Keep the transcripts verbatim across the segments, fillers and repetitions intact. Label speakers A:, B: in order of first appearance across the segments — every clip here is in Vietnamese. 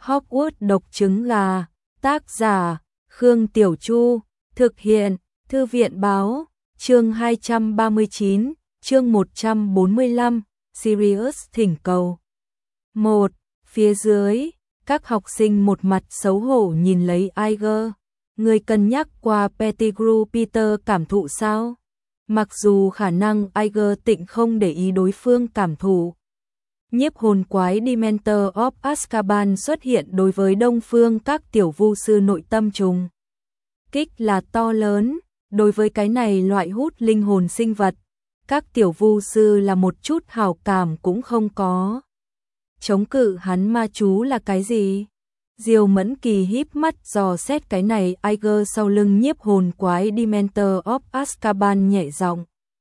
A: Hogwarts độc trứng gà, tác giả Khương Tiểu Chu, thực hiện Thư viện báo, chương hai trăm ba mươi chín, chương một trăm bốn mươi lăm, Sirius thỉnh cầu. một. Phía dưới, các học sinh một mặt xấu hổ nhìn lấy Iger. Người cân nhắc qua Pettigrew Peter cảm thụ sao? Mặc dù khả năng Iger tịnh không để ý đối phương cảm thụ. Nhiếp hồn quái Dementor of Azkaban xuất hiện đối với đông phương các tiểu vu sư nội tâm trùng kích là to lớn, đối với cái này loại hút linh hồn sinh vật, các tiểu vu sư là một chút hảo cảm cũng không có. Chống cự hắn ma chú là cái gì? Diêu Mẫn Kỳ híp mắt dò xét cái này. Iger sau lưng nhiếp hồn quái Dementor of Azkaban nhẹ giọng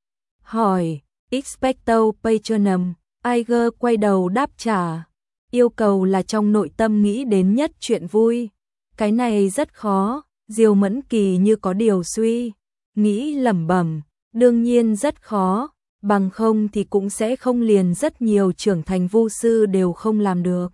A: hỏi, Expecto Patronum. Iger quay đầu đáp trả, yêu cầu là trong nội tâm nghĩ đến nhất chuyện vui. Cái này rất khó. Diêu Mẫn Kỳ như có điều suy nghĩ lẩm bẩm, đương nhiên rất khó, bằng không thì cũng sẽ không liền rất nhiều trưởng thành vu sư đều không làm được.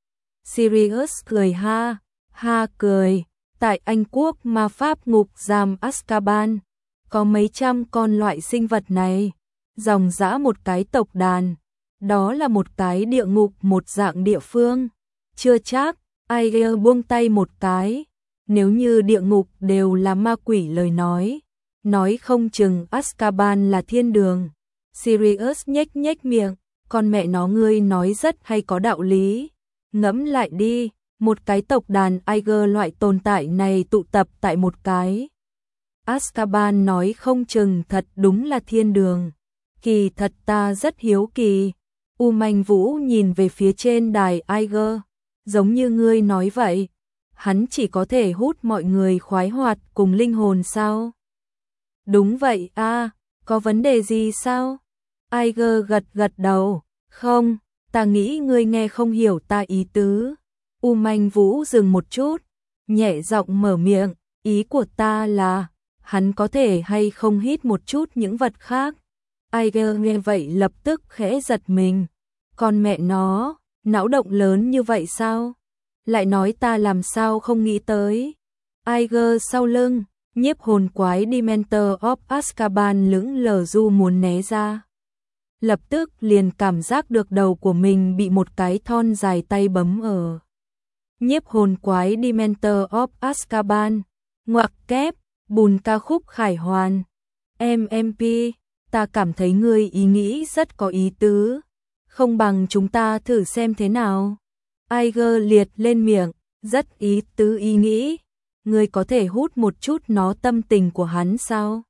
A: Sirius cười ha, ha cười, tại Anh quốc ma pháp ngục giam Azkaban, có mấy trăm con loại sinh vật này, dòng dã một cái tộc đàn, đó là một cái địa ngục một dạng địa phương, chưa chắc. Iger buông tay một cái, nếu như địa ngục đều là ma quỷ lời nói, nói không chừng Azkaban là thiên đường. Sirius nhếch nhếch miệng, con mẹ nó ngươi nói rất hay có đạo lý. Ngẫm lại đi, một cái tộc đàn Iger loại tồn tại này tụ tập tại một cái Azkaban nói không chừng thật đúng là thiên đường. Kỳ thật ta rất hiếu kỳ. U Manh Vũ nhìn về phía trên đài Iger, giống như ngươi nói vậy, hắn chỉ có thể hút mọi người khoái hoạt cùng linh hồn sao? Đúng vậy a, à, có vấn đề gì sao? Iger gật gật đầu, không, ta nghĩ ngươi nghe không hiểu ta ý tứ. U Manh Vũ dừng một chút, nhẹ giọng mở miệng, ý của ta là, hắn có thể hay không hít một chút những vật khác. Iger nghe vậy lập tức khẽ giật mình, con mẹ nó, não động lớn như vậy sao? Lại nói ta làm sao không nghĩ tới. Iger sau lưng, nhiếp hồn quái Dementor of Azkaban lững lờ du muốn né ra. Lập tức liền cảm giác được đầu của mình bị một cái thon dài tay bấm ở. Nhiếp hồn quái Dementor of Azkaban, ngoặc kép, bùn ca khúc khải hoàn. em em pê, ta cảm thấy ngươi ý nghĩ rất có ý tứ. Không bằng chúng ta thử xem thế nào. Iger liệt lên miệng, rất ý tứ ý nghĩ. Ngươi có thể hút một chút nó tâm tình của hắn sao?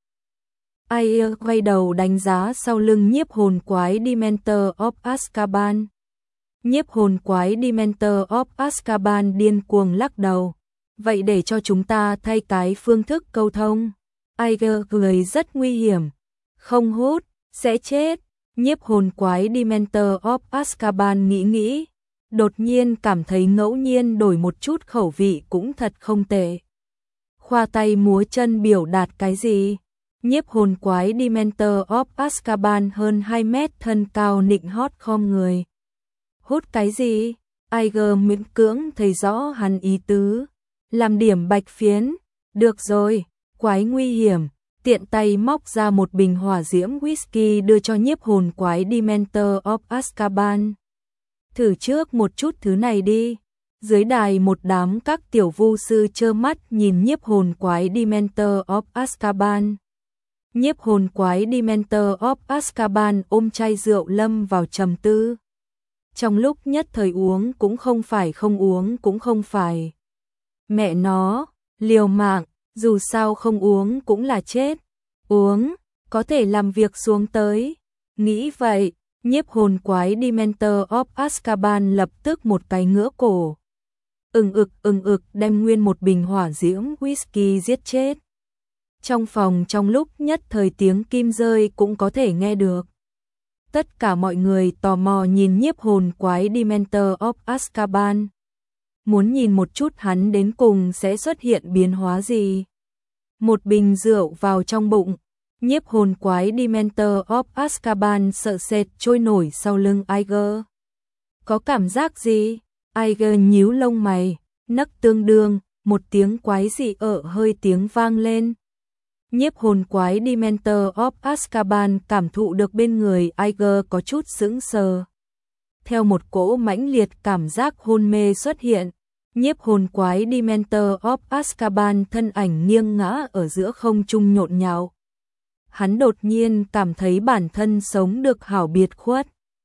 A: Iger quay đầu đánh giá sau lưng nhiếp hồn quái Dementor of Azkaban. Nhiếp hồn quái Dementor of Azkaban điên cuồng lắc đầu. Vậy để cho chúng ta thay cái phương thức câu thông. Iger cười rất nguy hiểm. Không hút, sẽ chết. Nhiếp hồn quái Dementor of Azkaban nghĩ nghĩ, đột nhiên cảm thấy ngẫu nhiên đổi một chút khẩu vị cũng thật không tệ. Khoa tay múa chân biểu đạt cái gì? Nhiếp hồn quái Dementor of Azkaban hơn hai mét thân cao nịnh hót khom người. Hút cái gì? Iger miễn cưỡng thấy rõ hắn ý tứ. Làm điểm bạch phiến. Được rồi, quái nguy hiểm. Tiện tay móc ra một bình hỏa diễm whisky đưa cho nhiếp hồn quái Dementor of Azkaban. Thử trước một chút thứ này đi. Dưới đài một đám các tiểu vu sư trơ mắt nhìn nhiếp hồn quái Dementor of Azkaban. Nhiếp hồn quái Dementor of Azkaban ôm chai rượu lâm vào trầm tư. Trong lúc nhất thời uống cũng không phải, không uống cũng không phải. Mẹ nó, liều mạng. Dù sao không uống cũng là chết. Uống, có thể làm việc xuống tới. Nghĩ vậy, nhiếp hồn quái Dementor of Azkaban lập tức một cái ngửa cổ. Ừng ực ừng ực đem nguyên một bình hỏa diễm whisky giết chết. Trong phòng trong lúc nhất thời tiếng kim rơi cũng có thể nghe được. Tất cả mọi người tò mò nhìn nhiếp hồn quái Dementor of Azkaban. Muốn nhìn một chút hắn đến cùng sẽ xuất hiện biến hóa gì. Một bình rượu vào trong bụng, nhiếp hồn quái Dementor of Azkaban sợ sệt trôi nổi sau lưng Iger. Có cảm giác gì? Aiger nhíu lông mày, nấc tương đương, một tiếng quái dị ở hơi tiếng vang lên. Nhiếp hồn quái Dementor of Azkaban cảm thụ được bên người Aiger có chút sững sờ. Theo một cỗ mãnh liệt cảm giác hôn mê xuất hiện, nhiếp hồn quái Dementor of Azkaban thân ảnh nghiêng ngã ở giữa không trung nhộn nhạo. Hắn đột nhiên cảm thấy bản thân sống được hảo biệt khuất.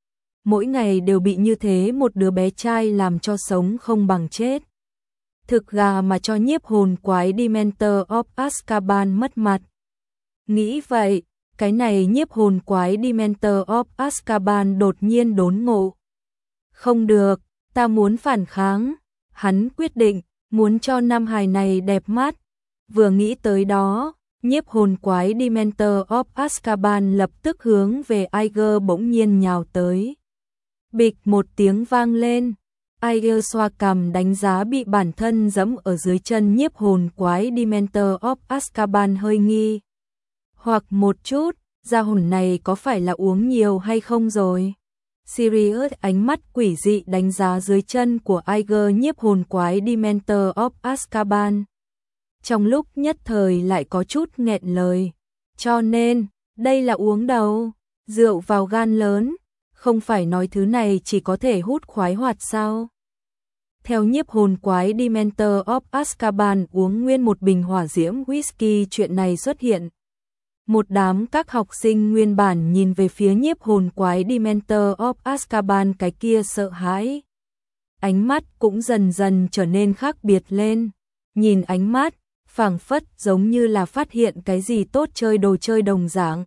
A: Mỗi ngày đều bị như thế một đứa bé trai làm cho sống không bằng chết. Thực gà mà cho nhiếp hồn quái Dementor of Azkaban mất mặt. Nghĩ vậy, cái này nhiếp hồn quái Dementor of Azkaban đột nhiên đốn ngộ. Không được, ta muốn phản kháng. Hắn quyết định, muốn cho nam hài này đẹp mắt. Vừa nghĩ tới đó, nhiếp hồn quái Dementor of Azkaban lập tức hướng về Aiger bỗng nhiên nhào tới. Bịch một tiếng vang lên. Aiger xoa cằm đánh giá bị bản thân giẫm ở dưới chân nhiếp hồn quái Dementor of Azkaban hơi nghi. Hoặc một chút, gia hồn này có phải là uống nhiều hay không rồi? Sirius ánh mắt quỷ dị đánh giá dưới chân của Aiger nhiếp hồn quái Dementor of Azkaban. Trong lúc nhất thời lại có chút nghẹn lời. Cho nên, đây là uống đầu, rượu vào gan lớn, không phải nói thứ này chỉ có thể hút khoái hoạt sao? Theo nhiếp hồn quái Dementor of Azkaban uống nguyên một bình hỏa diễm whisky, chuyện này xuất hiện. Một đám các học sinh nguyên bản nhìn về phía nhiếp hồn quái Dementor of Azkaban cái kia sợ hãi. Ánh mắt cũng dần dần trở nên khác biệt lên. Nhìn ánh mắt, phảng phất giống như là phát hiện cái gì tốt chơi đồ chơi đồng dạng.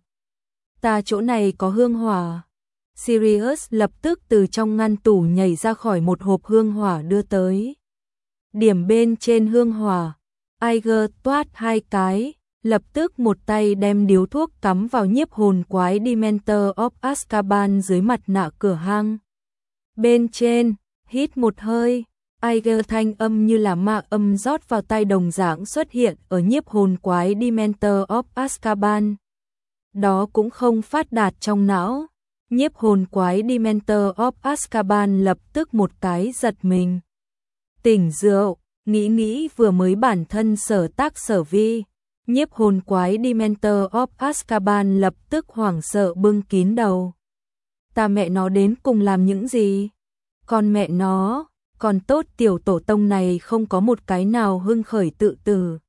A: Ta chỗ này có hương hỏa. Sirius lập tức từ trong ngăn tủ nhảy ra khỏi một hộp hương hỏa đưa tới. Điểm bên trên hương hỏa, Aiger toát hai cái, lập tức một tay đem điếu thuốc cắm vào nhiếp hồn quái Dementor of Azkaban dưới mặt nạ cửa hang. Bên trên, hít một hơi, Aiger thanh âm như là ma âm rót vào tai đồng dạng xuất hiện ở nhiếp hồn quái Dementor of Azkaban. Đó cũng không phát đạt trong não. Nhiếp hồn quái Dementor of Azkaban lập tức một cái giật mình. Tỉnh rượu, nghĩ nghĩ vừa mới bản thân sở tác sở vi. Nhiếp hồn quái Dementor of Azkaban lập tức hoảng sợ bưng kín đầu. Ta mẹ nó đến cùng làm những gì? Con mẹ nó, còn tốt tiểu tổ tông này không có một cái nào hưng khởi tự tử.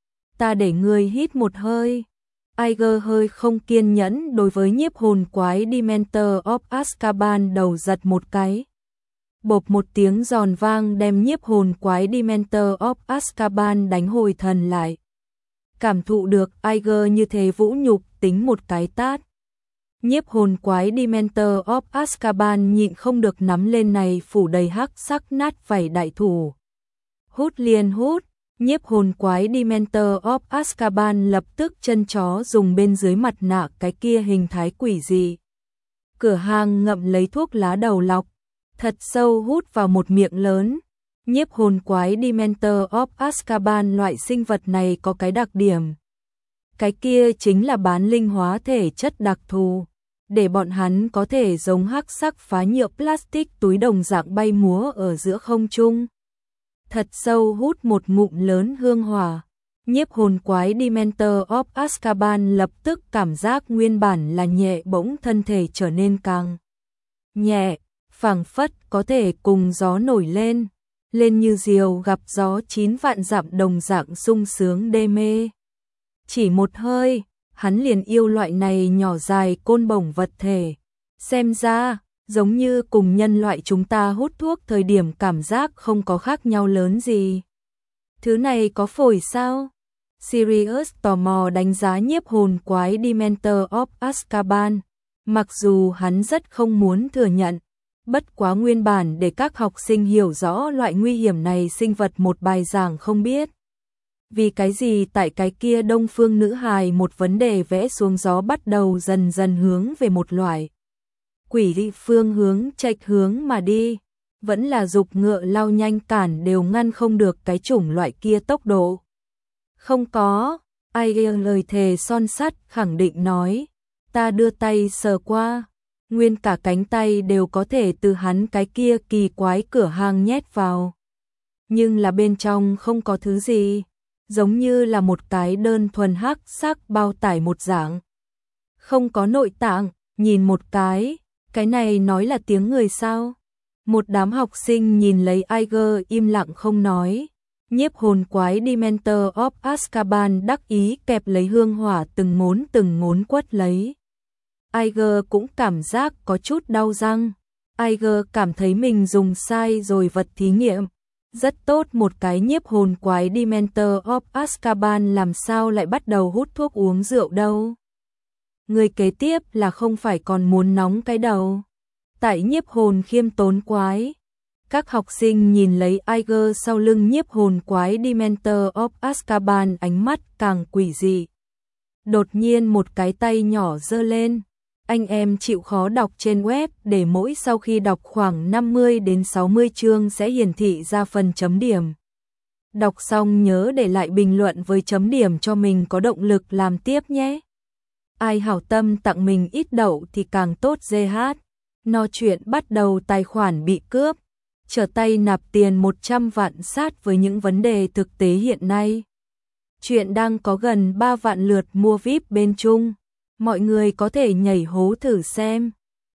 A: Ta để ngươi hít một hơi. Aiger hơi không kiên nhẫn đối với nhiếp hồn quái Dementor of Azkaban đầu giật một cái. Bộp một tiếng giòn vang đem nhiếp hồn quái Dementor of Azkaban đánh hồi thần lại. Cảm thụ được Aiger như thế vũ nhục tính một cái tát. Nhiếp hồn quái Dementor of Azkaban nhịn không được nắm lên này phủ đầy hắc sắc nát vảy đại thủ. Hút liền hút. Nhiếp hồn quái Dementor of Azkaban lập tức chân chó dùng bên dưới mặt nạ cái kia hình thái quỷ dị. Cửa hàng ngậm lấy thuốc lá đầu lọc, thật sâu hút vào một miệng lớn. Nhiếp hồn quái Dementor of Azkaban loại sinh vật này có cái đặc điểm. Cái kia chính là bán linh hóa thể chất đặc thù, để bọn hắn có thể giống hắc sắc phá nhựa plastic túi đồng dạng bay múa ở giữa không trung. Thật sâu hút một ngụm lớn hương hỏa, nhiếp hồn quái Dementor of Azkaban lập tức cảm giác nguyên bản là nhẹ bỗng thân thể trở nên càng nhẹ, phảng phất có thể cùng gió nổi lên, lên như diều gặp gió chín vạn dặm đồng dạng sung sướng đê mê. Chỉ một hơi, hắn liền yêu loại này nhỏ dài côn bổng vật thể. Xem ra, giống như cùng nhân loại chúng ta hút thuốc thời điểm cảm giác không có khác nhau lớn gì. Thứ này có phổi sao? Sirius tò mò đánh giá nhiếp hồn quái Dementor of Azkaban. Mặc dù hắn rất không muốn thừa nhận, bất quá nguyên bản để các học sinh hiểu rõ loại nguy hiểm này sinh vật một bài giảng không biết. Vì cái gì tại cái kia đông phương nữ hài một vấn đề vẽ xuống gió bắt đầu dần dần hướng về một loại quỷ dị phương hướng trạch hướng mà đi, vẫn là dục ngựa lao nhanh cản đều ngăn không được cái chủng loại kia tốc độ. Không có, Aiger lời thề son sắt khẳng định nói, ta đưa tay sờ qua, nguyên cả cánh tay đều có thể từ hắn cái kia kỳ quái cửa hàng nhét vào. Nhưng là bên trong không có thứ gì, giống như là một cái đơn thuần hắc sắc bao tải một dạng. Không có nội tạng, nhìn một cái, cái này nói là tiếng người sao? Một đám học sinh nhìn lấy Iger im lặng không nói. Nhiếp hồn quái Dementor of Azkaban đắc ý kẹp lấy hương hỏa từng ngốn từng ngốn quất lấy. Iger cũng cảm giác có chút đau răng. Iger cảm thấy mình dùng sai rồi vật thí nghiệm. Rất tốt, một cái nhiếp hồn quái Dementor of Azkaban làm sao lại bắt đầu hút thuốc uống rượu đâu. Người kế tiếp là không phải còn muốn nóng cái đầu. Tại nhiếp hồn khiêm tốn quái. Các học sinh nhìn lấy Iger sau lưng nhiếp hồn quái Dementor of Azkaban, ánh mắt càng quỷ dị. Đột nhiên một cái tay nhỏ giơ lên. Anh em chịu khó đọc trên web để mỗi sau khi đọc khoảng năm mươi đến sáu mươi chương sẽ hiển thị ra phần chấm điểm. Đọc xong nhớ để lại bình luận với chấm điểm cho mình có động lực làm tiếp nhé. Ai hảo tâm tặng mình ít đậu thì càng tốt giê hát. No chuyện bắt đầu, tài khoản bị cướp. Trở tay nạp tiền một trăm vạn sát với những vấn đề thực tế hiện nay. Chuyện đang có gần ba vạn lượt mua víp bên Trung. Mọi người có thể nhảy hố thử xem.